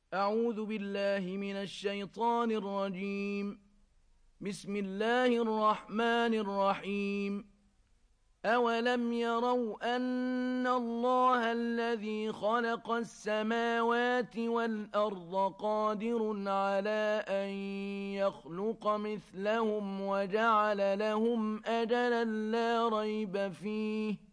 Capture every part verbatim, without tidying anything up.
أعوذ بالله من الشيطان الرجيم. بسم الله الرحمن الرحيم. أولم يروا أن الله الذي خلق السماوات والأرض قادر على أن يخلق مثلهم وجعل لهم أجلا لا ريب فيه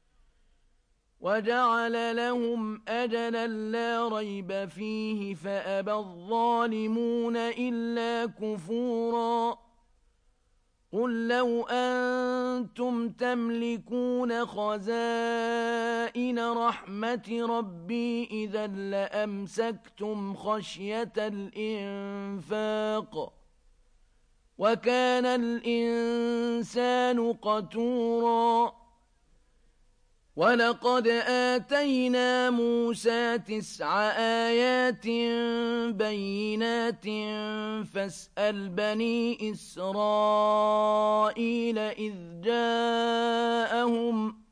وجعل لهم أجلا لا ريب فيه فأبى الظالمون إلا كفورا. قل لو أنتم تملكون خزائن رحمة ربي إذا لأمسكتم خشية الإنفاق وكان الإنسان قتورا. ولقد آتينا موسى تسع آيات بينات فاسأل بني إسرائيل إذ جاءهم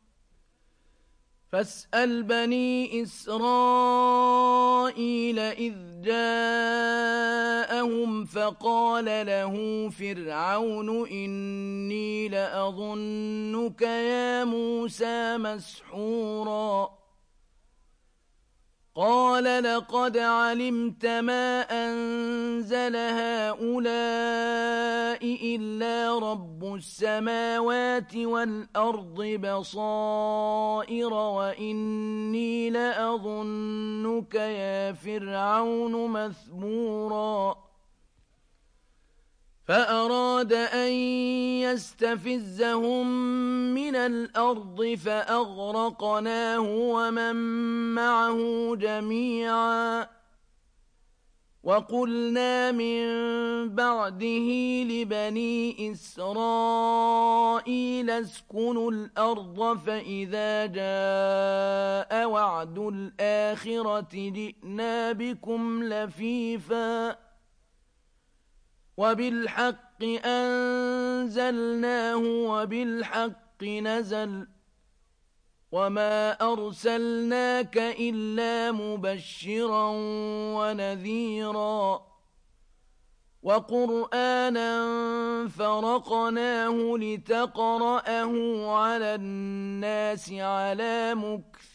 فاسأل بني إسرائيل إذ جاءهم فقال له فرعون إني لأظنك يا موسى مسحورا. قال لقد علمت ما أنزل هؤلاء إلا رب السماوات والأرض بصائر وإني لأظنك يا فرعون مثبورا. فأراد أن يستفزهم من الأرض فأغرقناه ومن معه جميعا. وقلنا من بعده لبني إسرائيل اسكنوا الأرض فإذا جاء وعد الآخرة جئنا بكم لفيفا وبالحق أنزلناه وبالحق نزل وما أرسلناك إلا مبشرا ونذيرا. وقرآنا فرقناه لتقرأه على الناس على مكث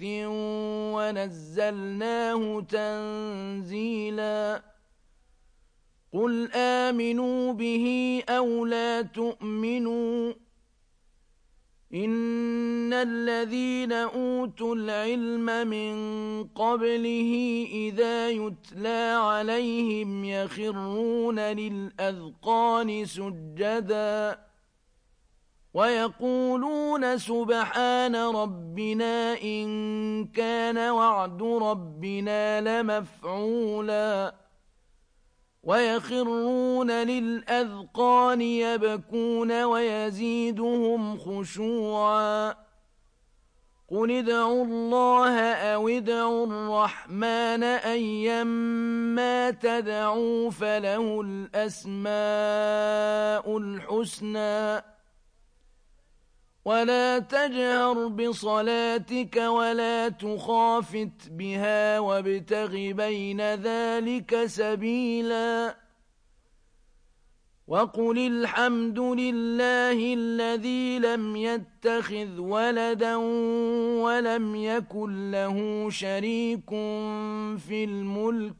ونزلناه تنزيلا. قل آمنوا به أو لا تؤمنوا إن الذين أوتوا العلم من قبله إذا يتلى عليهم يخرون للأذقان سجدا ويقولون سبحان ربنا إن كان وعد ربنا لمفعولا. ويخرون للأذقان يبكون ويزيدهم خشوعا. قل ادعوا الله أو ادعوا الرحمن أيما تدعوا فله الأسماء الحسنى. ولا تجهر بصلاتك ولا تخافت بها وابتغ بين ذلك سبيلا. وقل الحمد لله الذي لم يتخذ ولدا ولم يكن له شريك في الملك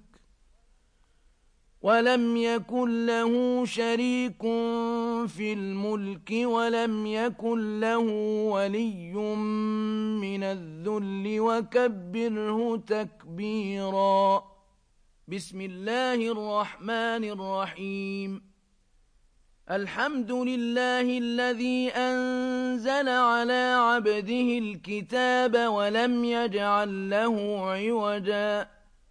ولم يكن له شريك في الملك ولم يكن له ولي من الذل وكبره تكبيرا. بسم الله الرحمن الرحيم. الحمد لله الذي أنزل على عبده الكتاب ولم يجعل له عوجا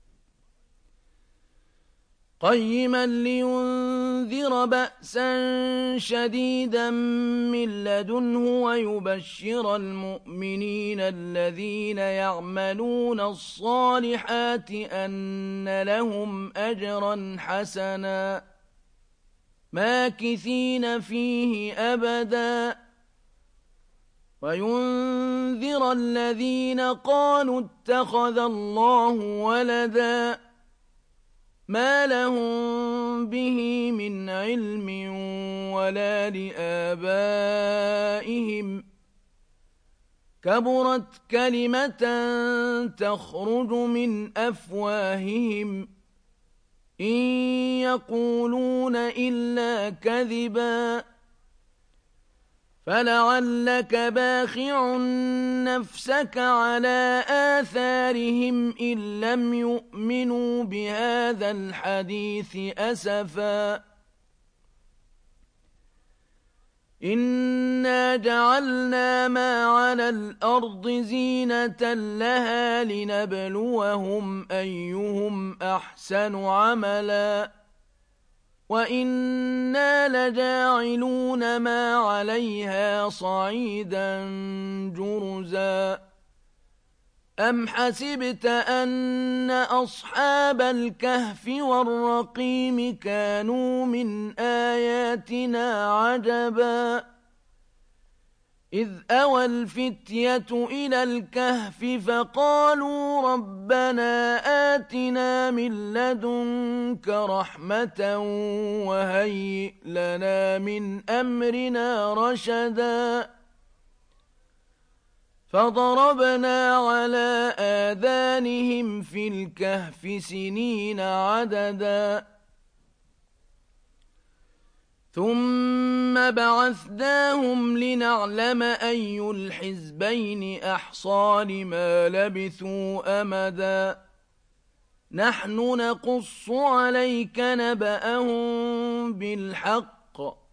قيما لينذر بأسا شديدا من لدنه ويبشر المؤمنين الذين يعملون الصالحات أن لهم أجرا حسنا ماكثين فيه أبدا وينذر الذين قالوا اتخذ الله ولدا ما لهم به من علم ولا لآبائهم كبرت كلمة تخرج من أفواههم إن يقولون إلا كذبا فلعلك باخع نفسك على آثارهم إن لم يؤمنوا بهذا الحديث أسفا إنا جعلنا ما على الأرض زينة لها لنبلوهم أيهم أحسن عملا وإنا لجاعلون ما عليها صعيدا جرزا أم حسبت أن أصحاب الكهف والرقيم كانوا من آياتنا عجبا إذ أوى الفتية إلى الكهف فقالوا ربنا آتنا من لدنك رحمة وهيئ لنا من أمرنا رشدا فضربنا على آذانهم في الكهف سنين عددا ثم بعثناهم لنعلم أي الحزبين أحصى لما لبثوا أمدا نحن نقص عليك نبأهم بالحق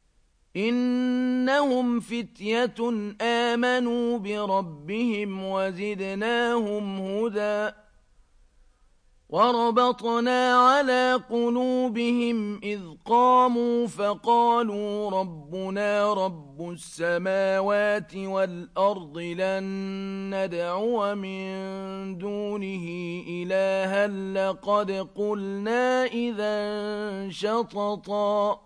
إنهم فتية آمنوا بربهم وزدناهم هدى وربطنا على قلوبهم إذ قاموا فقالوا ربنا رب السماوات والأرض لن ندعو من دونه إلها لقد قلنا إذا شططا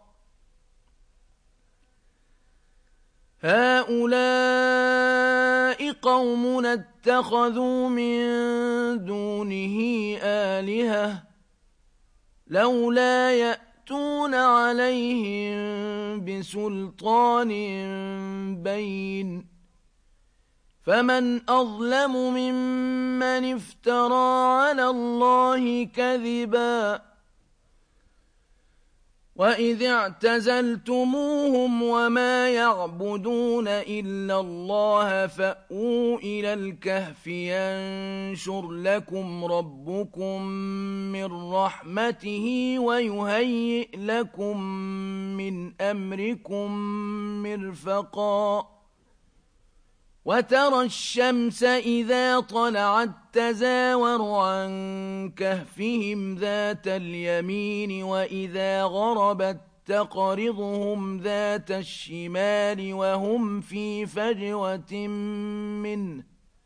هؤلاء قومنا اتخذوا من دونه آلهة لولا يأتون عليهم بسلطان بين فمن أظلم ممن افترى على الله كذبا وإذ اعتزلتموهم وما يعبدون إلا الله فأووا إلى الكهف ينشر لكم ربكم من رحمته ويهيئ لكم من أمركم مرفقا وترى الشمس إذا طلعت تزاور عن كهفهم ذات اليمين وإذا غربت تقرضهم ذات الشمال وهم في فجوة منه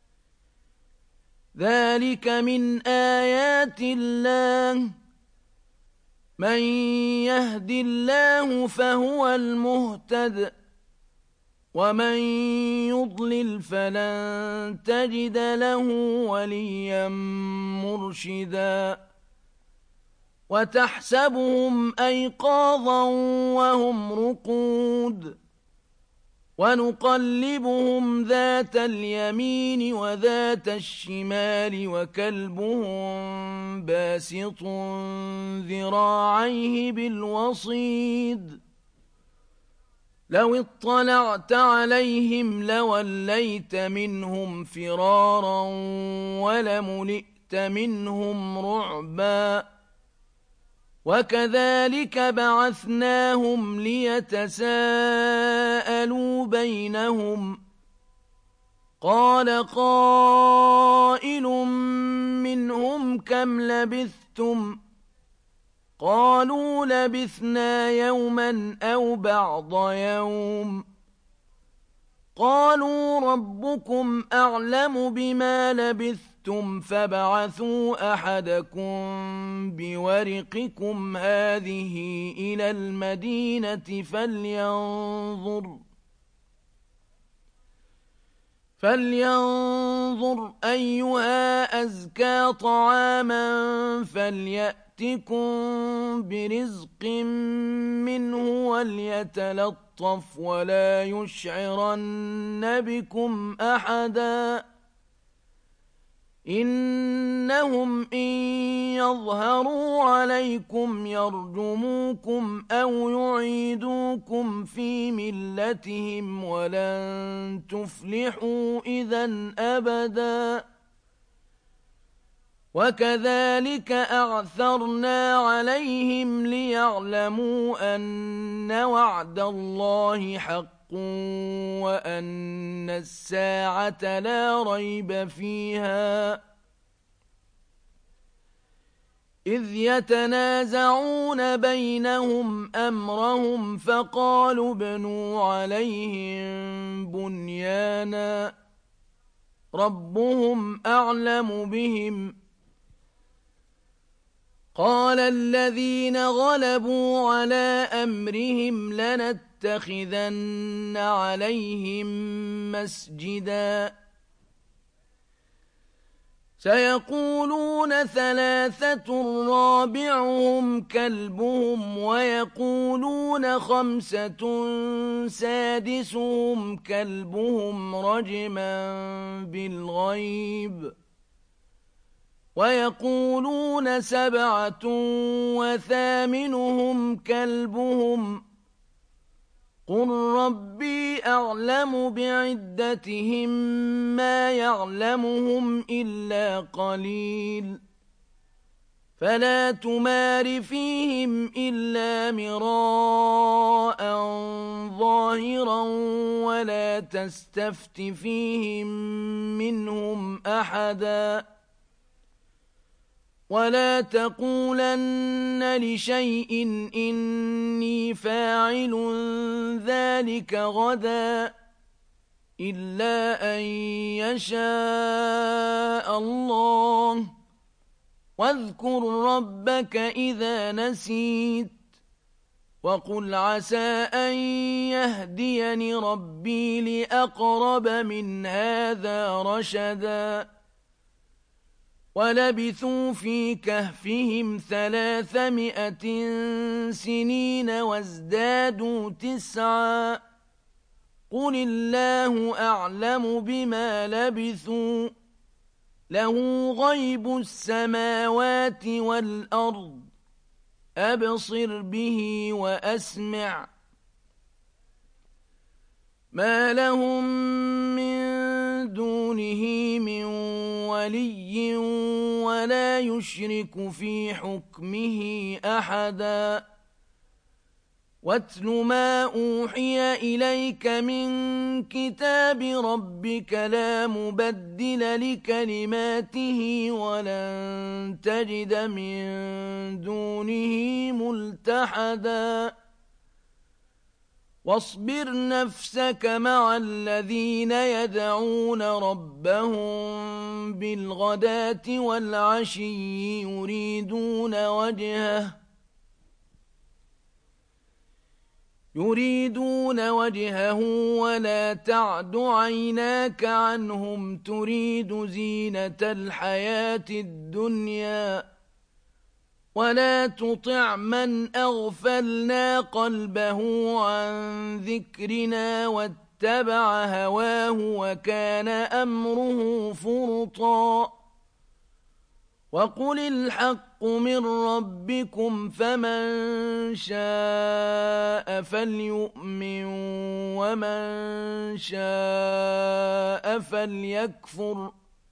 ذلك من آيات الله من يهد الله فهو المهتد ومن يضلل فلن تجد له وليا مرشدا وتحسبهم أيقاظا وهم رقود ونقلبهم ذات اليمين وذات الشمال وكلبهم باسط ذراعيه بالوصيد لو اطلعت عليهم لوليت منهم فرارا ولملئت منهم رعبا وكذلك بعثناهم ليتساءلوا بينهم قال قائل منهم كم لبثتم قالوا لبثنا يوما أو بعض يوم قالوا ربكم أعلم بما لبثتم فابعثوا أحدكم بورقكم هذه إلى المدينة فلينظر فلينظر أيها أزكى طعاما فليأتكم برزق منه وليتلطف ولا يشعرن بكم أحدا إنهم إن يظهروا عليكم يرجموكم أو يعيدوكم في ملتهم ولن تفلحوا إذا أبدا وكذلك أعثرنا عليهم ليعلموا أن وعد الله حق وأن الساعة لا ريب فيها إذ يتنازعون بينهم أمرهم فقالوا ابنوا عليهم بنيانا ربهم أعلم بهم قال الذين غلبوا على أمرهم لنتخذن عليهم مسجدا سيقولون ثلاثة رابعهم كلبهم ويقولون خمسة سادسهم كلبهم رجما بالغيب ويقولون سبعة وثامنهم كلبهم قل ربي أعلم بعدتهم ما يعلمهم إلا قليل فلا تمار فيهم إلا مراء ظاهرا ولا تستفت فيهم منهم أحدا ولا تقولن لشيء إني فاعل ذلك غدا إلا أن يشاء الله واذكر ربك إذا نسيت وقل عسى أن يهديني ربي لأقرب من هذا رشدا ولبثوا في كهفهم ثلاثمائة سنين وازدادوا تسعا قل الله أعلم بما لبثوا له غيب السماوات والأرض أبصر به وأسمع ما لهم من دونه من ولي ولا يشرك في حكمه أحدا واتل ما أوحي إليك من كتاب ربك لا مبدل لكلماته ولن تجد من دونه ملتحدا واصبر نفسك مع الذين يدعون ربهم بالغداة والعشي يريدون وجهه يريدون وجهه ولا تعد عيناك عنهم تريد زينة الحياة الدنيا ولا تطع من أغفلنا قلبه عن ذكرنا واتبع هواه وكان أمره فرطا وقل الحق من ربكم فمن شاء فليؤمن ومن شاء فليكفر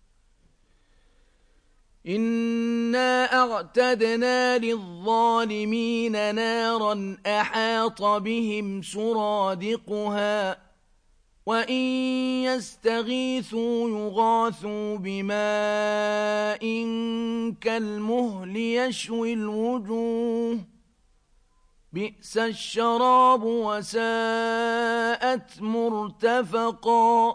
إنا أعتدنا للظالمين نارا أحاط بهم سرادقها وإن يستغيثوا يغاثوا بماء كالمهل يشوي الوجوه بئس الشراب وساءت مرتفقا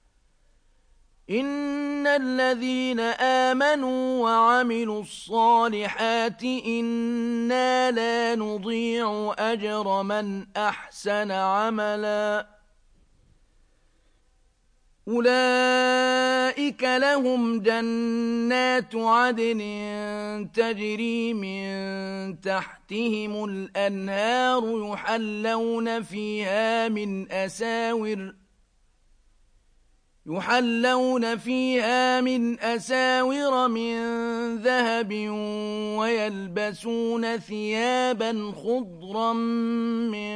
إن الذين آمنوا وعملوا الصالحات إنا لا نضيع أجر من أحسن عملا أولئك لهم جنات عدن تجري من تحتهم الأنهار يحلون فيها من أساور يحلون فيها من أساور من ذهب ويلبسون ثيابا خضرا من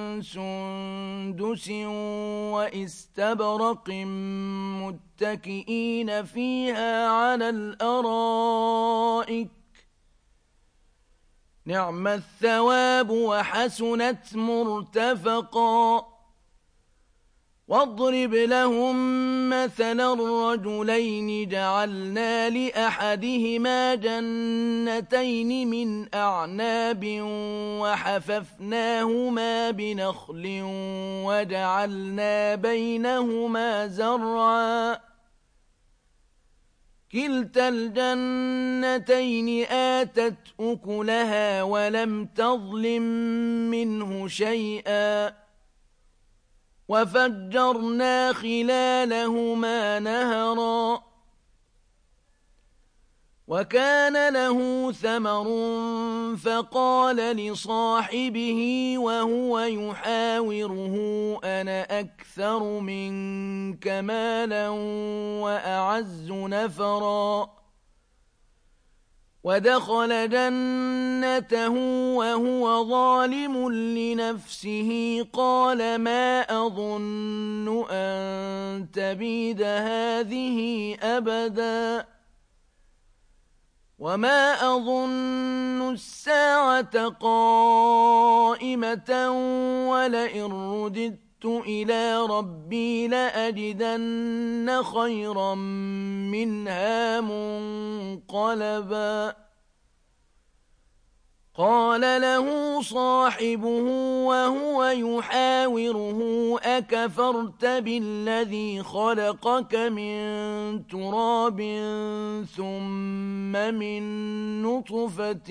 سندس وإستبرق متكئين فيها على الأرائك نعم الثواب وحسنت مرتفقا واضرب لهم مثلا الرجلين جعلنا لأحدهما جنتين من أعناب وحففناهما بنخل وجعلنا بينهما زرعا كلتا الجنتين آتت أكلها ولم تظلم منه شيئا وفجرنا خلالهما نهرا وكان له ثمر فقال لصاحبه وهو يحاوره أنا أكثر منك مالا وأعز نفرا ودخل جنته وهو ظالم لنفسه قال ما أظن أن تبيد هذه أبدا وما أظن الساعة قائمة ولئن رددت إلى ربي لأجدن خيرا منها منقلبا قال له صاحبه وهو يحاوره أكفرت بالذي خلقك من تراب ثم من نطفة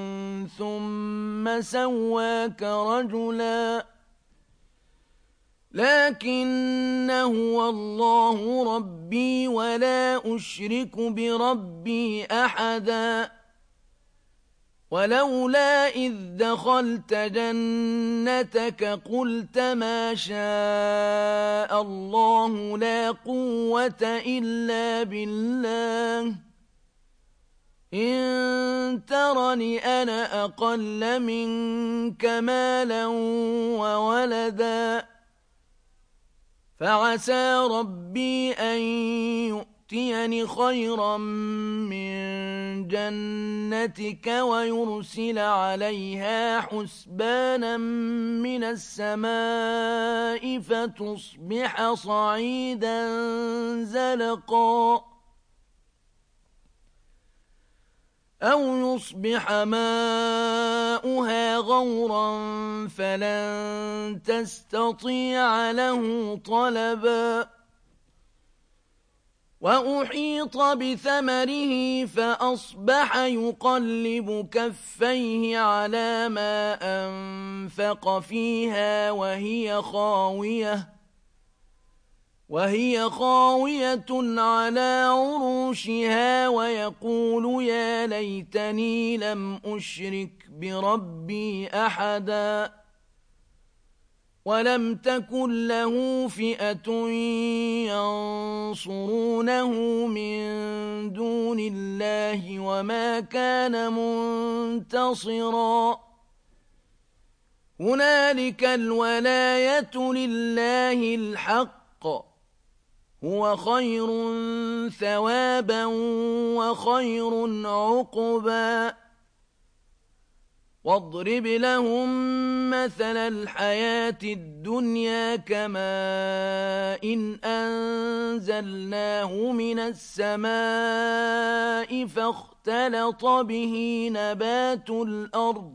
ثم سواك رجلا لكن هو الله ربي ولا أشرك بربي أحدا ولولا إذ دخلت جنتك قلت ما شاء الله لا قوة إلا بالله إن ترني أنا أقل منك مالا وولدا فعسى ربي أن يؤتيني خيرا من جنتك ويرسل عليها حسبانا من السماء فتصبح صعيدا زلقا أو يصبح ماؤها غورا فلن تستطيع له طلبا وأحيط بثمره فأصبح يقلب كفيه على ما أنفق فيها وهي خاوية وهي خاوية على عروشها ويقول يا ليتني لم أشرك بربي أحدا ولم تكن له فئة ينصرونه من دون الله وما كان منتصرا هنالك الولاية لله الحق هو خير ثوابا وخير عقبا واضرب لهم مثل الحياة الدنيا كماء إن أنزلناه من السماء فاختلط به نبات الأرض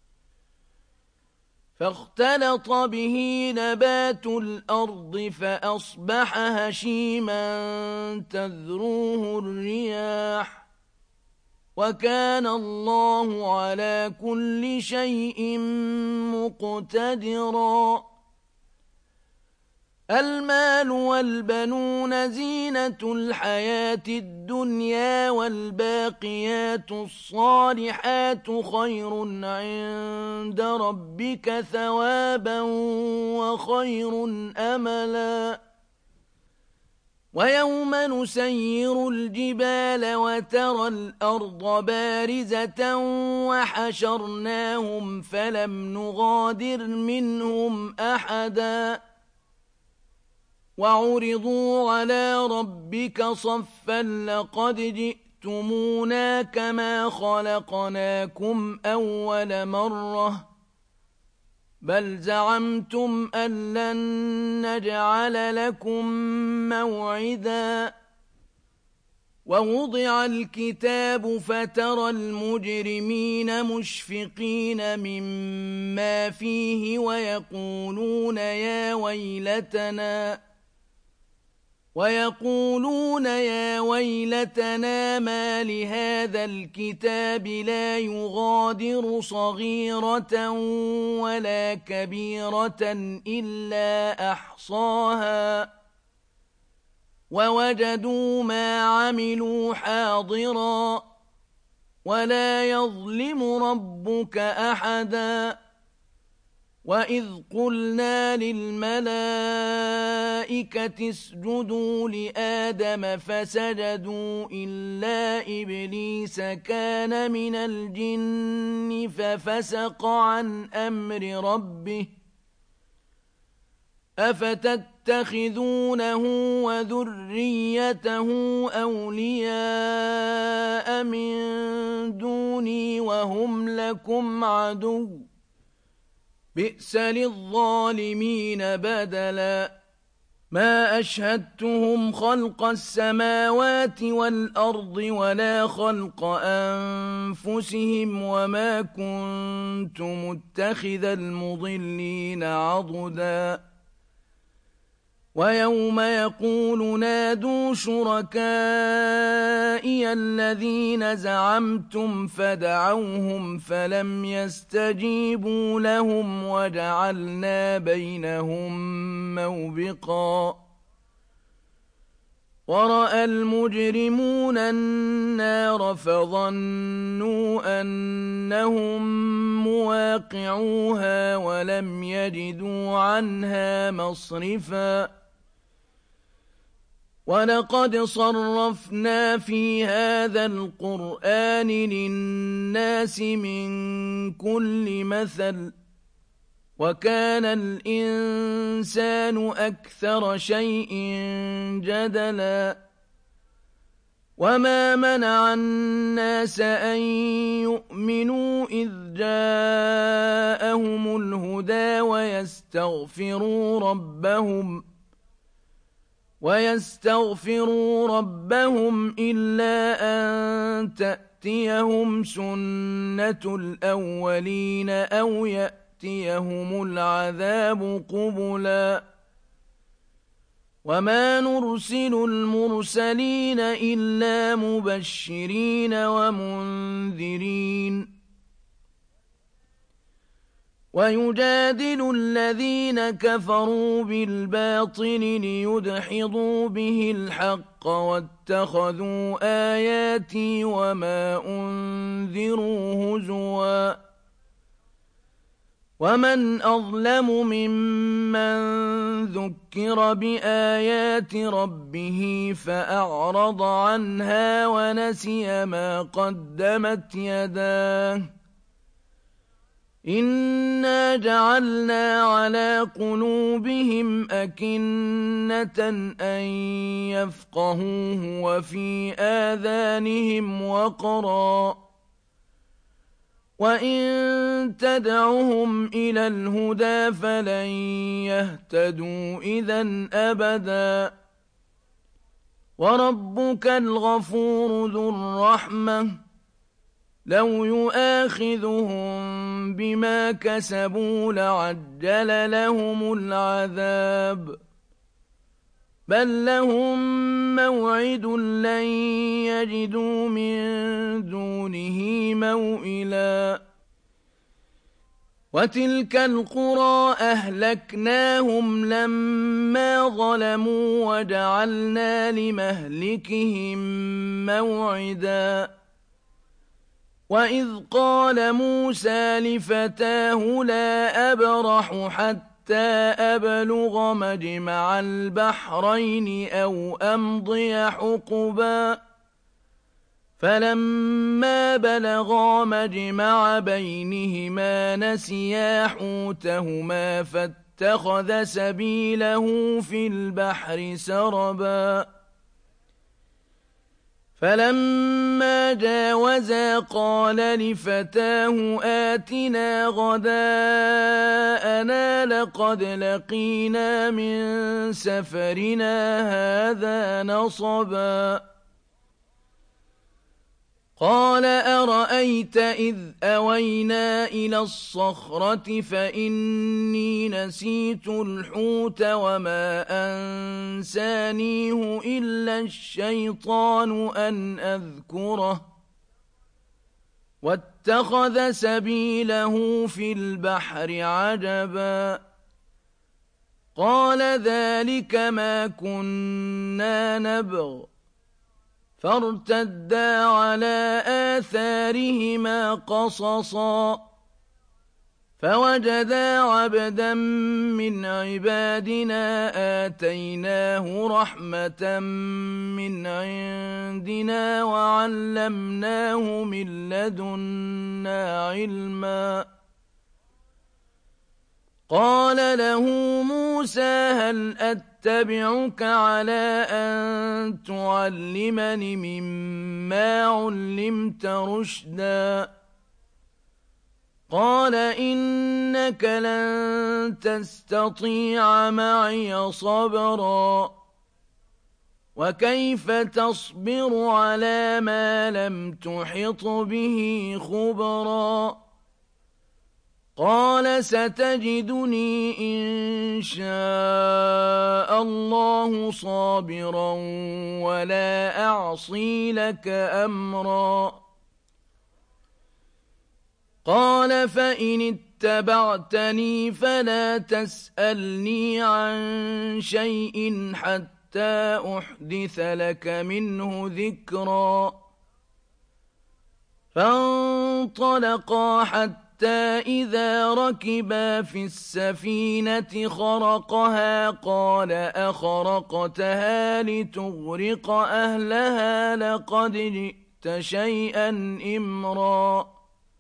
فاختلط به نبات الأرض فأصبح هشيما تذروه الرياح وكان الله على كل شيء مقتدرا المال والبنون زينة الحياة الدنيا والباقيات الصالحات خير عند ربك ثوابا وخير أملا ويوم نسير الجبال وترى الأرض بارزة وحشرناهم فلم نغادر منهم أحدا وعرضوا على ربك صفا لقد جئتمونا كما خلقناكم أول مرة بل زعمتم أن لن نجعل لكم موعدا ووضع الكتاب فترى المجرمين مشفقين مما فيه ويقولون يا ويلتنا ويقولون يا ويلتنا ما لهذا الكتاب لا يغادر صغيرة ولا كبيرة إلا أحصاها ووجدوا ما عملوا حاضرا ولا يظلم ربك أحدا وإذ قلنا للملائكة اسجدوا لآدم فسجدوا إلا إبليس كان من الجن ففسق عن أمر ربه أفتتخذونه وذريته أولياء من دوني وهم لكم عدو بئس للظالمين بدلا ما أشهدتهم خلق السماوات والأرض ولا خلق أنفسهم وما كنت متخذ المضلين عضدا ويوم يقول نادوا شركائي الذين زعمتم فدعوهم فلم يستجيبوا لهم وجعلنا بينهم موبقا ورأى المجرمون النار فظنوا أنهم مواقعوها ولم يجدوا عنها مصرفا ولقد صرفنا في هذا القرآن للناس من كل مثل وكان الإنسان أكثر شيء جدلا وما منع الناس أن يؤمنوا إذ جاءهم الهدى ويستغفروا ربهم ويستغفروا ربهم إلا أن تأتيهم سنة الأولين أو يأتيهم العذاب قبلا وما نرسل المرسلين إلا مبشرين ومنذرين ويجادل الذين كفروا بالباطل ليدحضوا به الحق واتخذوا آياتي وما أنذروا هزوا ومن أظلم ممن ذكر بآيات ربه فأعرض عنها ونسي ما قدمت يداه إنا جعلنا على قلوبهم أكنة أن يفقهوه وفي آذانهم وقرا وإن تدعهم إلى الهدى فلن يهتدوا إذا أبدا وربك الغفور ذو الرحمة لو يؤاخذهم بما كسبوا لعجل لهم العذاب بل لهم موعد لن يجدوا من دونه موئلا وتلك القرى أهلكناهم لما ظلموا وجعلنا لمهلكهم موعدا وإذ قال موسى لفتاه لا أبرح حتى أبلغ مجمع البحرين أو أمضي حقبا فلما بلغا مجمع بينهما نسيا حوتهما فاتخذ سبيله في البحر سربا فلما جاوزا قال لفتاه آتنا غداءنا لقد لقينا من سفرنا هذا نصبا قال أرأيت إذ أوينا إلى الصخرة فإني نسيت الحوت وما أنسانيه إلا الشيطان أن أذكره واتخذ سبيله في البحر عجبا قال ذلك ما كنا نبغ فارتدا على آثارهما قصصا فوجدا عبدا من عبادنا آتيناه رحمة من عندنا وعلمناه من لدنا علما قال له موسى هل أتبعك على أن تعلمني مما علمت رشدا قال إنك لن تستطيع معي صبرا وكيف تصبر على ما لم تحط به خبرا قال ستجدني إن شاء الله صابرا ولا أعصي لك أمرا قال فإن اتبعتني فلا تسألني عن شيء حتى أحدث لك منه ذكرا فانطلقا حتى حتى إذا ركبا في السفينة خرقها قال أخرقتها لتغرق أهلها لقد جئت شيئا إمرا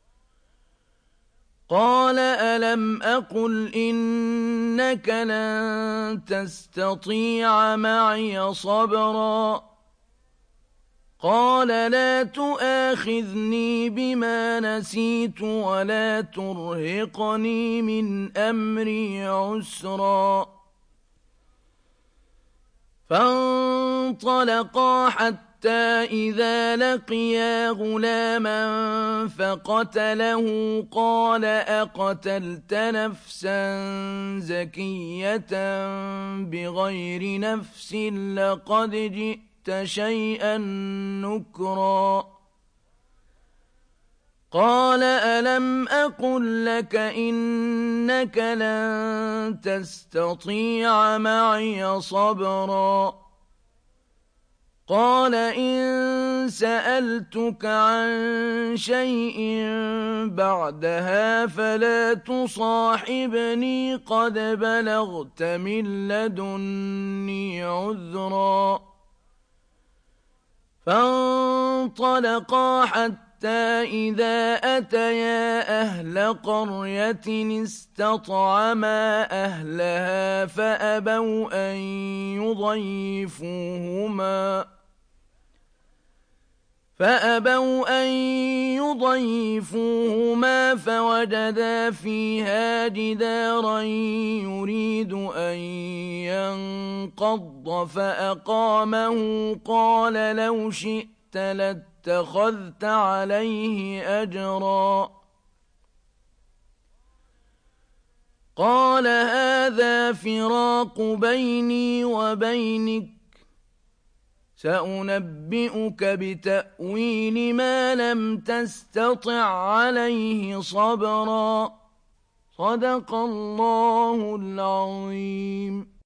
قال ألم أقل إنك لن تستطيع معي صبرا قال لا تؤاخذني بما نسيت ولا ترهقني من أمري عسرا فانطلقا حتى إذا لقيا غلاما فقتله قال أقتلت نفسا زكية بغير نفس لقد جئت شيئا نكرا قال ألم أقل لك إنك لن تستطيع معي صبرا قال إن سألتك عن شيء بعدها فلا تصاحبني قد بلغت من لدني عذرا فانطلقا حتى إذا أتيا أهل قرية استطعما أهلها فأبوا أن يضيفوهما فأبوا أن يضيفوهما فوجدا فيها جدارا يريد أن ينقض فأقامه قال لو شئت لاتخذت عليه أجرا قال هذا فراق بيني وبينك سأنبئك بتأويل ما لم تستطع عليه صبرا صدق الله العظيم.